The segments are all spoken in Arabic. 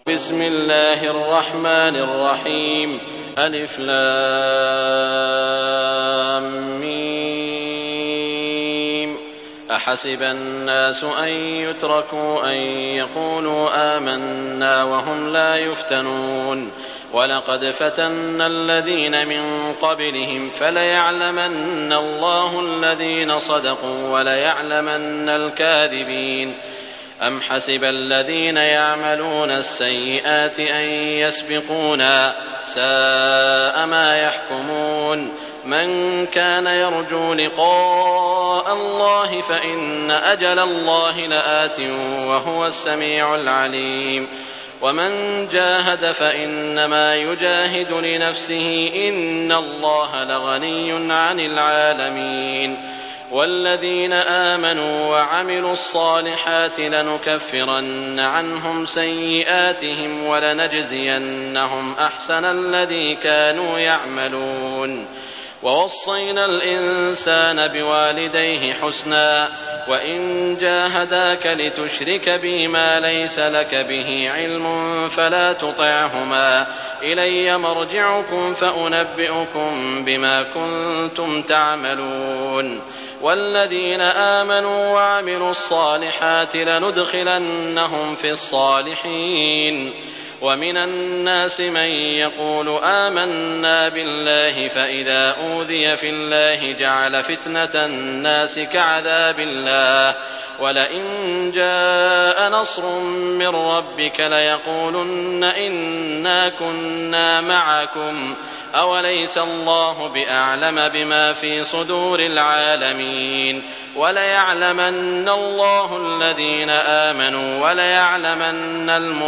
بسم الله الرحمن الرحيم. ألف لام ميم. أحسب الناس أن يتركوا أن يقولوا آمنا وهم لا يفتنون ولقد فتنا الذين من قبلهم فليعلمن الله الذين صدقوا وليعلمن الكاذبين. أم حسب الذين يعملون السيئات أن يسبقونا ساء ما يحكمون. من كان يرجو لقاء الله فإن أجل الله لآت وهو السميع العليم. ومن جاهد فإنما يجاهد لنفسه إن الله لغني عن العالمين. والذين آمنوا وعملوا الصالحات لنكفرن عنهم سيئاتهم ولنجزينهم أحسن الذي كانوا يعملون. ووصينا الإنسان بوالديه حسنا وإن جاهداك لتشرك بي ما ليس لك به علم فلا تطعهما إلي مرجعكم فأنبئكم بما كنتم تعملون. والذين آمنوا وعملوا الصالحات لندخلنهم في الصالحين. ومن الناس من يقول آمنا بالله فإذا أوذي في الله جعل فتنة الناس كعذاب الله ولئن جاء نصر من ربك ليقولن إنا كنا معكم أوليس الله بأعلم بما في صدور العالمين. وليعلمن الله الذين آمنوا وليعلمن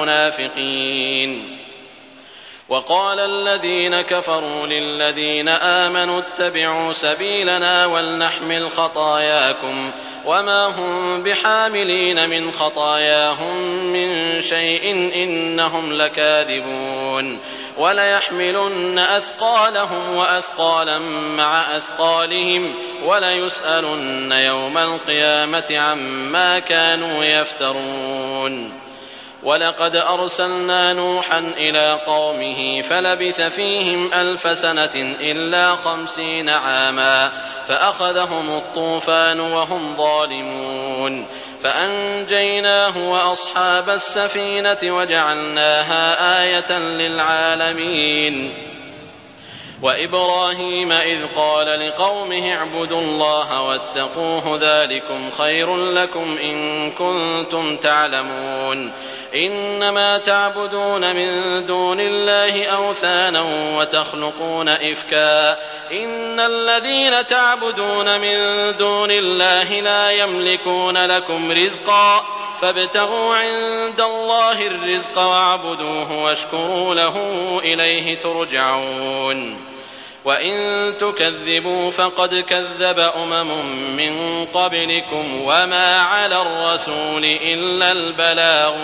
المنافقين. وقال الذين كفروا للذين آمنوا اتبعوا سبيلنا ولنحمل خطاياكم وما هم بحاملين من خطاياهم من شيء إنهم لكاذبون. وليحملن أثقالهم وأثقالا مع أثقالهم وليسألن يوم القيامة عما كانوا يفترون. ولقد أرسلنا نوحا إلى قومه فلبث فيهم 1000 سنة إلا 50 عاما فأخذهم الطوفان وهم ظالمون فأنجيناه وأصحاب السفينة وجعلناها آية للعالمين. وإبراهيم إذ قال لقومه اعبدوا الله واتقوه ذلكم خير لكم إن كنتم تعلمون. إنما تعبدون من دون الله أوثانا وتخلقون إفكا إن الذين تعبدون من دون الله لا يملكون لكم رزقا فابتغوا عند الله الرزق واعبدوه واشكروا له إليه ترجعون. وإن تكذبوا فقد كذب من قبلكم وما على الرسول إلا البلاغ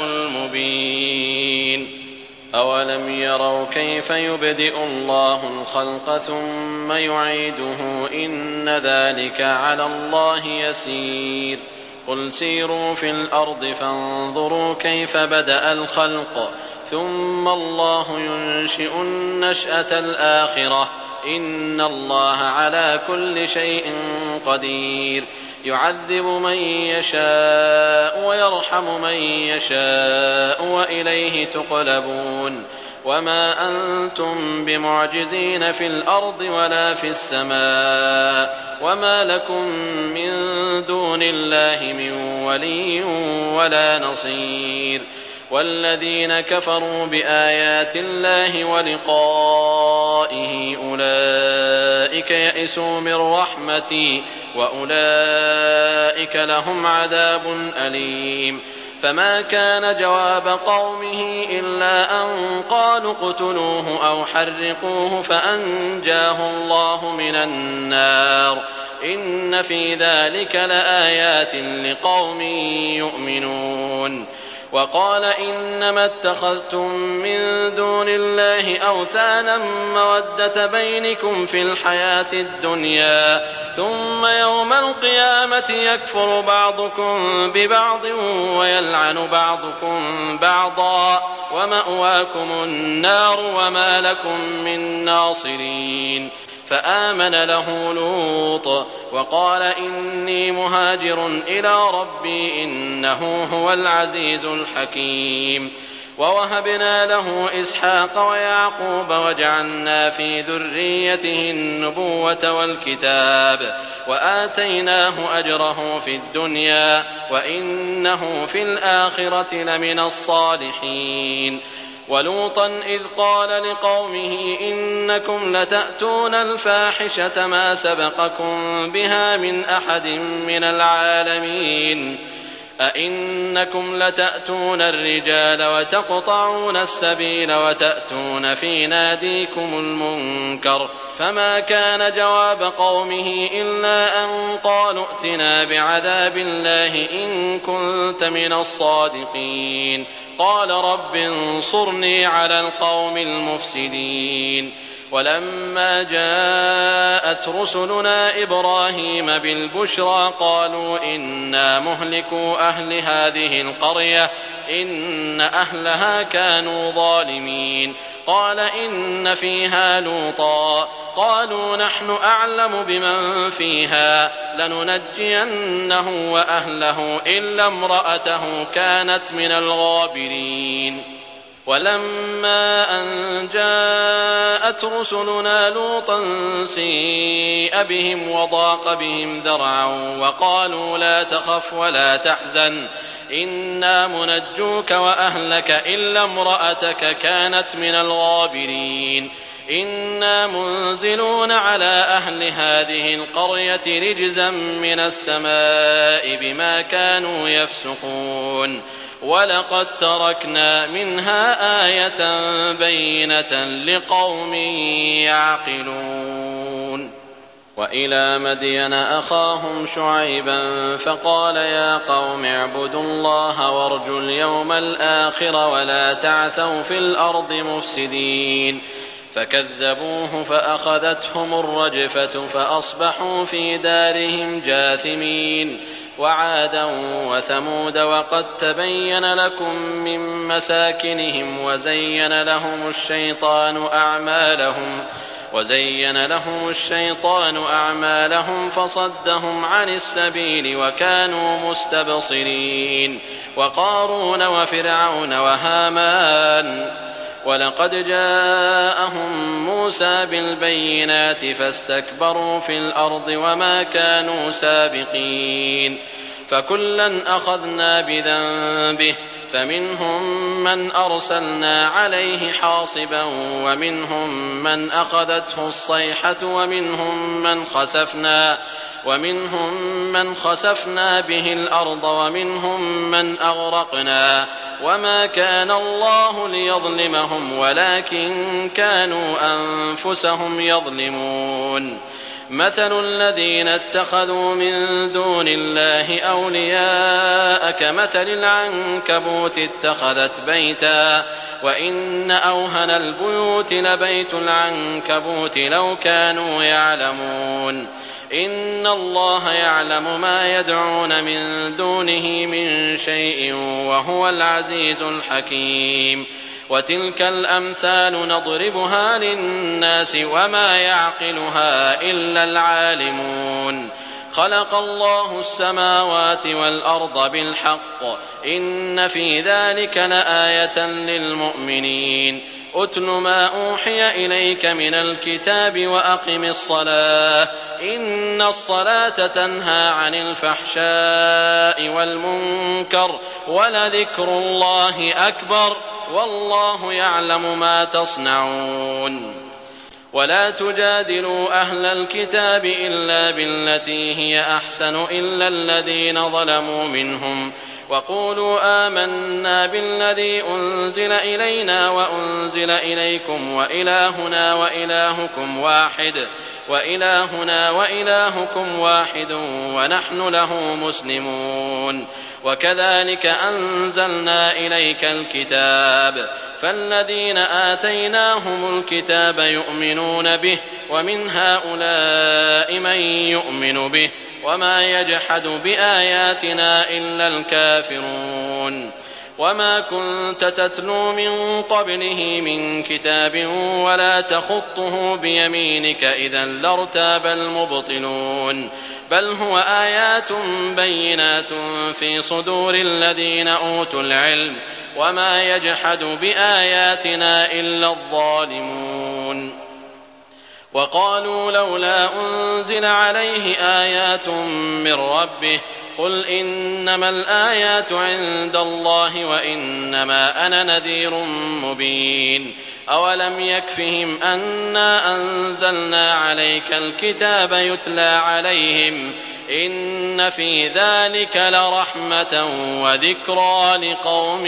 المبين. أولم يروا كيف يبدئ الله الخلق ثم يعيده إن ذلك على الله يسير. قل سيروا في الأرض فانظروا كيف بدأ الخلق ثم الله ينشئ النشأة الآخرة إن الله على كل شيء قدير. يعذب من يشاء ويرحم من يشاء وإليه تقلبون. وما أنتم بمعجزين في الأرض ولا في السماء وما لكم من دون الله من ولي ولا نصير. والذين كفروا بآيات الله ولقائه أولئك يئسوا من رحمتي وأولئك لهم عذاب أليم. فما كان جواب قومه إلا أن قالوا اقتلوه أو حرقوه فأنجاه الله من النار إن في ذلك لآيات لقوم يؤمنون. وقال إنما اتخذتم من دون الله أوثانا مودة بينكم في الحياة الدنيا ثم يوم القيامة يكفر بعضكم ببعض ويلعن بعضكم بعضا ومأواكم النار وما لكم من ناصرين. فآمن له لوط وقال إني مهاجر إلى ربي إنه هو العزيز الحكيم. ووهبنا له إسحاق ويعقوب وجعلنا في ذريته النبوة والكتاب وآتيناه أجره في الدنيا وإنه في الآخرة لمن الصالحين. ولوطا إذ قال لقومه إنكم لتأتون الفاحشة ما سبقكم بها من أحد من العالمين أئنكم لتأتون الرجال وتقطعون السبيل وتأتون في ناديكم المنكر فما كان جواب قومه إلا أن قالوا ائتنا بعذاب الله إن كنت من الصادقين. قال رب انصرني على القوم المفسدين. ولما جاءت رسلنا إبراهيم بالبشرى قالوا إنا مهلكو أهل هذه القرية إن أهلها كانوا ظالمين. قال إن فيها لوطا قالوا نحن أعلم بمن فيها لننجينه وأهله إلا امرأته كانت من الغابرين. ولما أن جاءت رسلنا لوطا سيء بهم وضاق بهم ذرعا وقالوا لا تخف ولا تحزن إنا منجوك وأهلك إلا امرأتك كانت من الغابرين. إنا منزلون على أهل هذه القرية رجزا من السماء بما كانوا يفسقون. ولقد تركنا منها آية بينة لقوم يعقلون. وإلى مدين أخاهم شعيبا فقال يا قوم اعبدوا الله وارجوا اليوم الآخر ولا تعثوا في الأرض مفسدين. فكذبوه فأخذتهم الرجفة فأصبحوا في دارهم جاثمين. وعادا وثمود وقد تبين لكم من مساكنهم وزين لهم الشيطان أعمالهم فصدهم عن السبيل وكانوا مستبصرين. وقارون وفرعون وهامان ولقد جاءهم موسى بالبينات فاستكبروا في الأرض وما كانوا سابقين. فكلا أخذنا بذنبه فمنهم من أرسلنا عليه حاصبا ومنهم من أخذته الصيحة ومنهم من خسفنا به الأرض ومنهم من أغرقنا وما كان الله ليظلمهم ولكن كانوا أنفسهم يظلمون. مثل الذين اتخذوا من دون الله أولياء كمثل العنكبوت اتخذت بيتا وإن أوهن البيوت لبيت العنكبوت لو كانوا يعلمون. إن الله يعلم ما يدعون من دونه من شيء وهو العزيز الحكيم. وتلك الأمثال نضربها للناس وما يعقلها إلا العالمون. خلق الله السماوات والأرض بالحق إن في ذلك لآية للمؤمنين. أتل ما أوحي إليك من الكتاب وأقم الصلاة إن الصلاة تنهى عن الفحشاء والمنكر ولذكر الله أكبر والله يعلم ما تصنعون. ولا تجادلوا أهل الكتاب إلا بالتي هي أحسن إلا الذين ظلموا منهم وقولوا آمنا بالذي أنزل إلينا وأنزل إليكم وإلهنا وإلهكم واحد ونحن له مسلمون. وكذلك أنزلنا إليك الكتاب فالذين آتيناهم الكتاب يؤمنون به ومن هؤلاء من يؤمن به وما يجحد بآياتنا إلا الكافرون. وما كنت تتلو من قبله من كتاب ولا تخطه بيمينك إذا لارتاب المبطلون بل هو آيات بينات في صدور الذين أوتوا العلم وما يجحد بآياتنا إلا الظالمون. وقالوا لولا أنزل عليه آيات من ربه قل إنما الآيات عند الله وإنما أنا نذير مبين. أولم يكفهم أنا أنزلنا عليك الكتاب يتلى عليهم إن في ذلك لرحمة وذكرى لقوم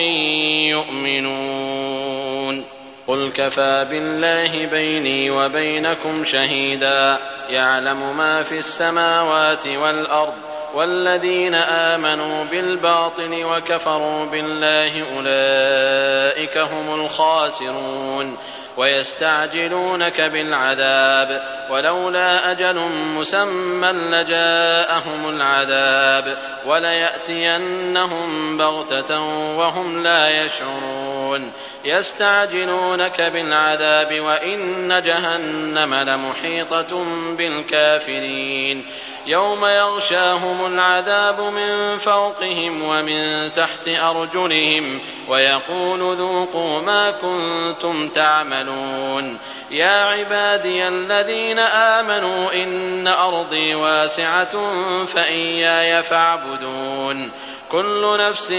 يؤمنون. قل كفى بالله بيني وبينكم شهيدا يعلم ما في السماوات والأرض والذين آمنوا بالباطل وكفروا بالله أولئك هم الخاسرون. ويستعجلونك بالعذاب ولولا أجل مسمى لجاءهم العذاب وليأتينهم بغتة وهم لا يشعرون. يستعجلونك بالعذاب وإن جهنم لمحيطة بالكافرين يوم يغشاهم العذاب من فوقهم ومن تحت أرجلهم ويقول ذوقوا ما كنتم تعملون. يا عبادي الذين آمنوا إن أرضي واسعة فإياي فاعبدون. كل نفس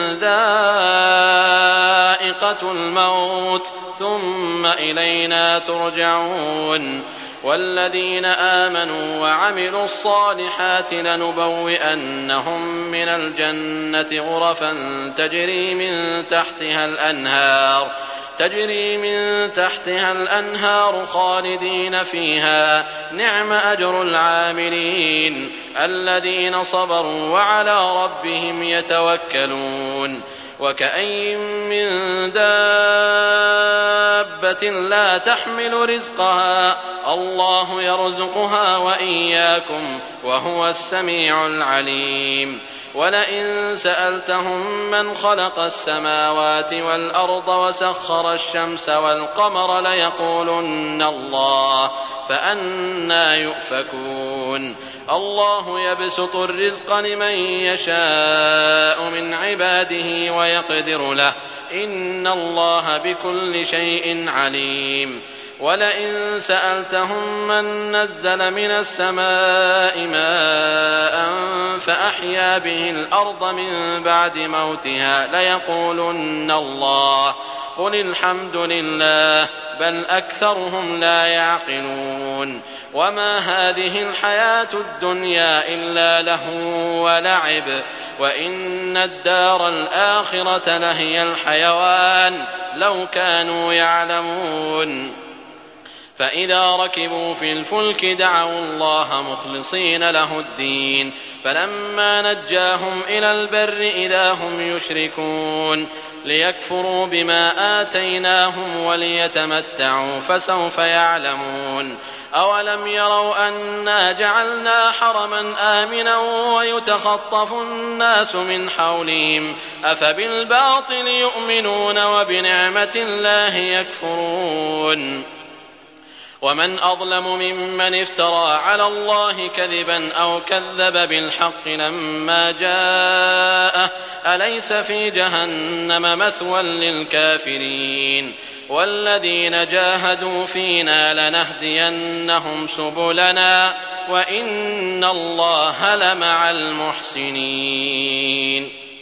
ذائقة الموت ثم إلينا ترجعون. والذين آمنوا وعملوا الصالحات لنبوئنهم من الجنة غرفا تجري من تحتها الأنهار خالدين فيها نعم أجر العاملين الذين صبروا وعلى ربهم يتوكلون. وكأين من دابة لا تحمل رزقها الله يرزقها وإياكم وهو السميع العليم. ولئن سألتهم من خلق السماوات والأرض وسخر الشمس والقمر ليقولن الله فأنى يؤفكون. الله يبسط الرزق لمن يشاء من عباده ويقدر له إن الله بكل شيء عليم. ولئن سألتهم من نزل من السماء ماء فأحيا به الأرض من بعد موتها ليقولن الله قل الحمد لله بل أكثرهم لا يعقلون. وما هذه الحياة الدنيا إلا لهو ولعب وإن الدار الآخرة لهي الحيوان لو كانوا يعلمون. فإذا ركبوا في الفلك دعوا الله مخلصين له الدين فلما نجاهم إلى البر إذا هم يشركون ليكفروا بما آتيناهم وليتمتعوا فسوف يعلمون. أولم يروا أنا جعلنا حرما آمنا ويتخطف الناس من حولهم أفبالباطل يؤمنون وبنعمة الله يكفرون. ومن أظلم ممن افترى على الله كذبا أو كذب بالحق لما جاءه أليس في جهنم مثوى للكافرين. والذين جاهدوا فينا لنهدينهم سبلنا وإن الله لمع المحسنين.